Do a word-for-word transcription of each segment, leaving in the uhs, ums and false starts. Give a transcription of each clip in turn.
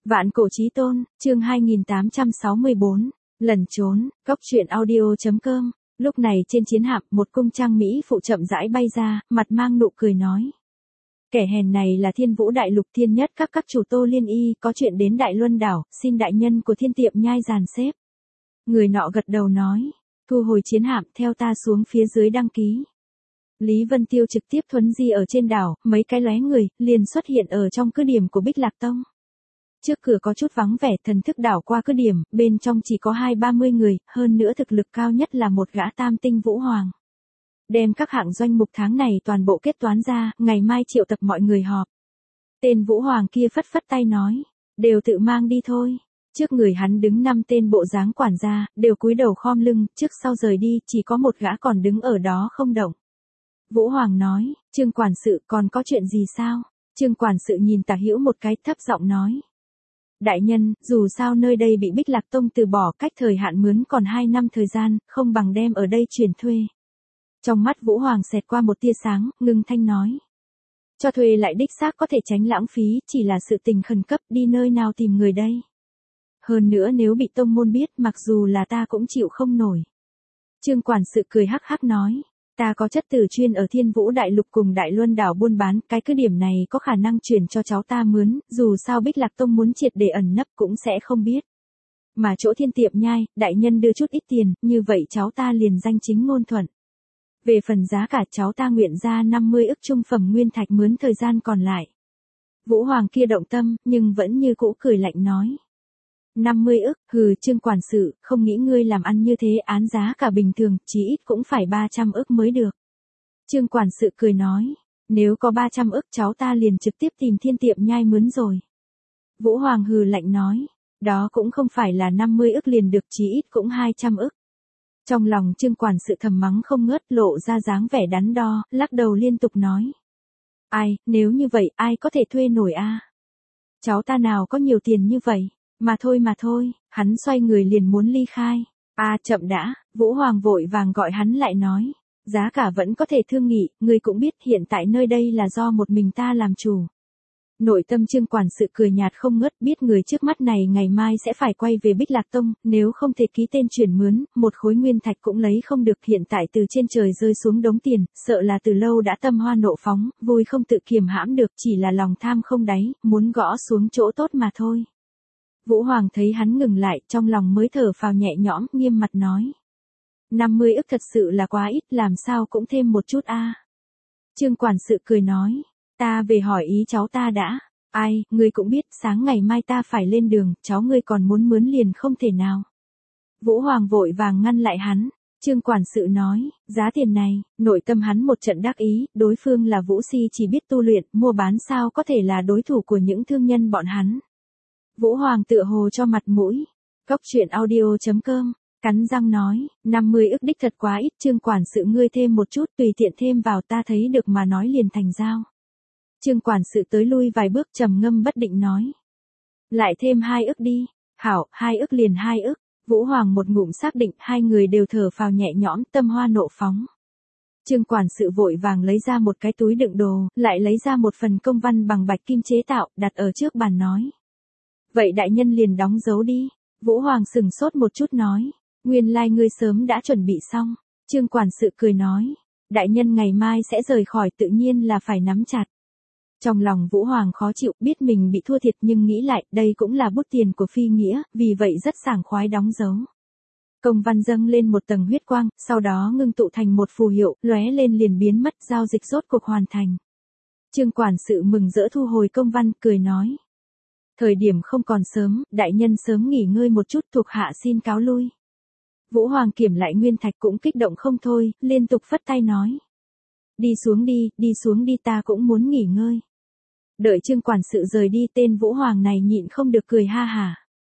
Vạn cổ chí tôn, chương hai nghìn tám trăm sáu mươi bốn, lẩn trốn, góc truyện audio.com. Lúc này trên chiến hạm, một cung trang Mỹ phụ chậm rãi bay ra, mặt mang nụ cười nói. Kẻ hèn này là Thiên Vũ Đại Lục thiên nhất các các chủ Tô Liên Y, có chuyện đến Đại Luân Đảo, xin đại nhân của Thiên Tiệm Nhai dàn xếp. Người nọ gật đầu nói, thu hồi chiến hạm, theo ta xuống phía dưới đăng ký. Lý Vân Tiêu trực tiếp thuấn di ở trên đảo, mấy cái lóe người, liền xuất hiện ở trong cứ điểm của Bích Lạc Tông. Trước cửa có chút vắng vẻ, thần thức đảo qua cứ điểm, bên trong chỉ có hai ba mươi người, hơn nữa thực lực cao nhất là một gã tam tinh Vũ Hoàng. Đem các hạng doanh mục tháng này toàn bộ kết toán ra, ngày mai triệu tập mọi người họp. Tên Vũ Hoàng kia phất phất tay nói, đều tự mang đi thôi. Trước người hắn đứng năm tên bộ dáng quản gia, đều cúi đầu khom lưng, trước sau rời đi, chỉ có một gã còn đứng ở đó không động. Vũ Hoàng nói, Trương quản sự còn có chuyện gì sao? Trương quản sự nhìn Tả Hữu một cái, thấp giọng nói. Đại nhân, dù sao nơi đây bị Bích Lạc Tông từ bỏ, cách thời hạn mướn còn hai năm thời gian, không bằng đem ở đây chuyển thuê. Trong mắt Vũ Hoàng xẹt qua một tia sáng, ngưng thanh nói. Cho thuê lại đích xác có thể tránh lãng phí, chỉ là sự tình khẩn cấp, đi nơi nào tìm người đây. Hơn nữa nếu bị tông môn biết, mặc dù là ta cũng chịu không nổi. Trương quản sự cười hắc hắc nói. Ta có chất tử chuyên ở Thiên Vũ Đại Lục cùng Đại Luân Đảo buôn bán, cái cứ điểm này có khả năng chuyển cho cháu ta mướn, dù sao Bích Lạc Tông muốn triệt để ẩn nấp cũng sẽ không biết. Mà chỗ Thiên Tiệm Nhai, đại nhân đưa chút ít tiền, như vậy cháu ta liền danh chính ngôn thuận. Về phần giá cả, cháu ta nguyện ra năm mươi ức trung phẩm nguyên thạch mướn thời gian còn lại. Vũ Hoàng kia động tâm, nhưng vẫn như cũ cười lạnh nói. năm mươi ức, hừ, Trương quản sự, không nghĩ ngươi làm ăn như thế, án giá cả bình thường, chí ít cũng phải ba trăm ức mới được. Trương quản sự cười nói, nếu có ba trăm ức cháu ta liền trực tiếp tìm Thiên Tiệm Nhai mướn rồi. Vũ Hoàng hừ lạnh nói, đó cũng không phải là năm mươi ức liền được, chí ít cũng hai trăm ức. Trong lòng Trương quản sự thầm mắng không ngớt, lộ ra dáng vẻ đắn đo, lắc đầu liên tục nói. Ai, nếu như vậy, ai có thể thuê nổi a? Cháu ta nào có nhiều tiền như vậy? Mà thôi mà thôi, hắn xoay người liền muốn ly khai. A à, chậm đã, Vũ Hoàng vội vàng gọi hắn lại nói. Giá cả vẫn có thể thương nghị, ngươi cũng biết hiện tại nơi đây là do một mình ta làm chủ. Nội tâm Trương quản sự cười nhạt không ngớt, biết người trước mắt này ngày mai sẽ phải quay về Bích Lạc Tông, nếu không thể ký tên chuyển mướn, một khối nguyên thạch cũng lấy không được, hiện tại từ trên trời rơi xuống đống tiền, sợ là từ lâu đã tâm hoa nộ phóng, vui không tự kiềm hãm được, chỉ là lòng tham không đáy, muốn gõ xuống chỗ tốt mà thôi. Vũ Hoàng thấy hắn ngừng lại, trong lòng mới thở phào nhẹ nhõm, nghiêm mặt nói. năm mươi ức thật sự là quá ít, làm sao cũng thêm một chút a. Trương quản sự cười nói, ta về hỏi ý cháu ta đã. Ai, ngươi cũng biết, sáng ngày mai ta phải lên đường, cháu ngươi còn muốn mướn liền không thể nào. Vũ Hoàng vội vàng ngăn lại hắn. Trương quản sự nói, giá tiền này, nội tâm hắn một trận đắc ý, đối phương là Vũ Si chỉ biết tu luyện, mua bán sao có thể là đối thủ của những thương nhân bọn hắn. Vũ Hoàng tựa hồ cho mặt mũi. Góc truyện audio.com, cắn răng nói, năm mươi ức đích thật quá ít, Trương quản sự ngươi thêm một chút, tùy tiện thêm vào, ta thấy được mà nói liền thành giao. Trương quản sự tới lui vài bước, trầm ngâm bất định nói. Lại thêm hai ức đi. Hảo, hai ức liền hai ức. Vũ Hoàng một ngụm xác định, hai người đều thở phào nhẹ nhõm, tâm hoa nộ phóng. Trương quản sự vội vàng lấy ra một cái túi đựng đồ, lại lấy ra một phần công văn bằng bạch kim chế tạo, đặt ở trước bàn nói. Vậy đại nhân liền đóng dấu đi. Vũ Hoàng sừng sốt một chút nói. Nguyên lai ngươi sớm đã chuẩn bị xong. Trương quản sự cười nói. Đại nhân ngày mai sẽ rời khỏi, tự nhiên là phải nắm chặt. Trong lòng Vũ Hoàng khó chịu, biết mình bị thua thiệt nhưng nghĩ lại, đây cũng là bút tiền của phi nghĩa, vì vậy rất sảng khoái đóng dấu. Công văn dâng lên một tầng huyết quang, sau đó ngưng tụ thành một phù hiệu, lóe lên liền biến mất, giao dịch rốt cuộc hoàn thành. Trương quản sự mừng rỡ thu hồi công văn, cười nói. Thời điểm không còn sớm, đại nhân sớm nghỉ ngơi một chút, thuộc hạ xin cáo lui. Vũ Hoàng kiểm lại nguyên thạch cũng kích động không thôi, liên tục phất tay nói. Đi xuống đi, đi xuống đi, ta cũng muốn nghỉ ngơi. Đợi Trương quản sự rời đi, tên Vũ Hoàng này nhịn không được cười ha hả.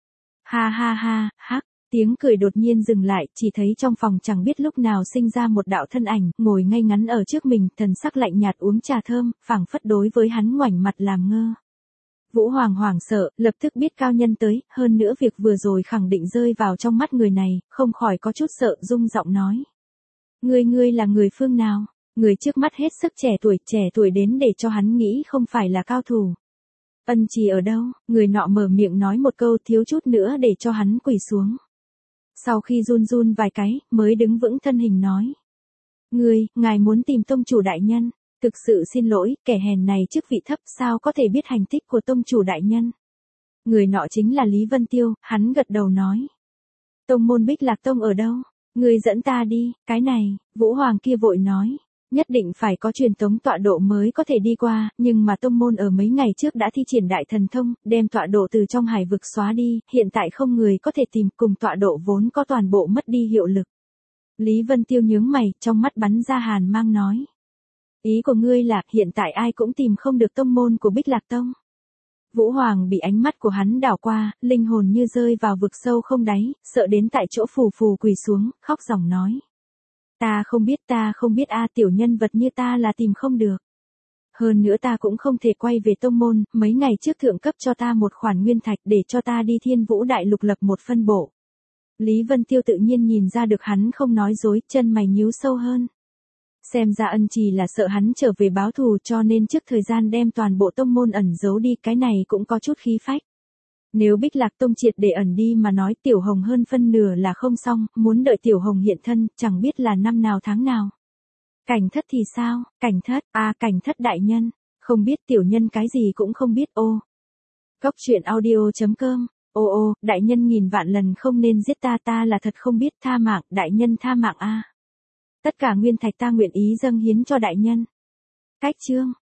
Ha ha ha, hắc, tiếng cười đột nhiên dừng lại, chỉ thấy trong phòng chẳng biết lúc nào sinh ra một đạo thân ảnh, ngồi ngay ngắn ở trước mình, thần sắc lạnh nhạt uống trà thơm, phảng phất đối với hắn ngoảnh mặt làm ngơ. Vũ Hoàng hoảng sợ, lập tức biết cao nhân tới, hơn nữa việc vừa rồi khẳng định rơi vào trong mắt người này, không khỏi có chút sợ, rung giọng nói. Ngươi ngươi là người phương nào? Người trước mắt hết sức trẻ tuổi, trẻ tuổi đến để cho hắn nghĩ không phải là cao thủ. Ân Trì ở đâu? Người nọ mở miệng nói một câu thiếu chút nữa để cho hắn quỳ xuống. Sau khi run run vài cái, mới đứng vững thân hình nói. Người, ngài muốn tìm tông chủ đại nhân. Thực sự xin lỗi, kẻ hèn này chức vị thấp sao có thể biết hành tích của tông chủ đại nhân. Người nọ chính là Lý Vân Tiêu, hắn gật đầu nói. Tông môn Bích Lạc Tông ở đâu? Người dẫn ta đi, cái này, Vũ Hoàng kia vội nói. Nhất định phải có truyền tống tọa độ mới có thể đi qua, nhưng mà tông môn ở mấy ngày trước đã thi triển đại thần thông, đem tọa độ từ trong hải vực xóa đi, hiện tại không người có thể tìm, cùng tọa độ vốn có toàn bộ mất đi hiệu lực. Lý Vân Tiêu nhướng mày, trong mắt bắn ra hàn mang nói. Ý của ngươi là, hiện tại ai cũng tìm không được tông môn của Bích Lạc Tông. Vũ Hoàng bị ánh mắt của hắn đảo qua, linh hồn như rơi vào vực sâu không đáy, sợ đến tại chỗ phù phù quỳ xuống, khóc ròng nói. Ta không biết ta không biết a tiểu nhân vật như ta là tìm không được. Hơn nữa ta cũng không thể quay về tông môn, mấy ngày trước thượng cấp cho ta một khoản nguyên thạch để cho ta đi Thiên Vũ Đại Lục lập một phân bộ. Lý Vân Tiêu tự nhiên nhìn ra được hắn không nói dối, chân mày nhíu sâu hơn. Xem ra Ân Trì là sợ hắn trở về báo thù cho nên trước thời gian đem toàn bộ tông môn ẩn giấu đi, cái này cũng có chút khí phách. Nếu Bích Lạc Tông triệt để ẩn đi mà nói Tiểu Hồng hơn phân nửa là không xong, muốn đợi Tiểu Hồng hiện thân, chẳng biết là năm nào tháng nào. Cảnh Thất thì sao? Cảnh Thất, à Cảnh Thất đại nhân, không biết tiểu nhân cái gì cũng không biết ô. Cốc truyện audio chấm com, ô ô, đại nhân nghìn vạn lần không nên giết ta, ta là thật không biết, tha mạng, đại nhân tha mạng a. Tất cả nguyên thạch ta nguyện ý dâng hiến cho đại nhân. Cách chương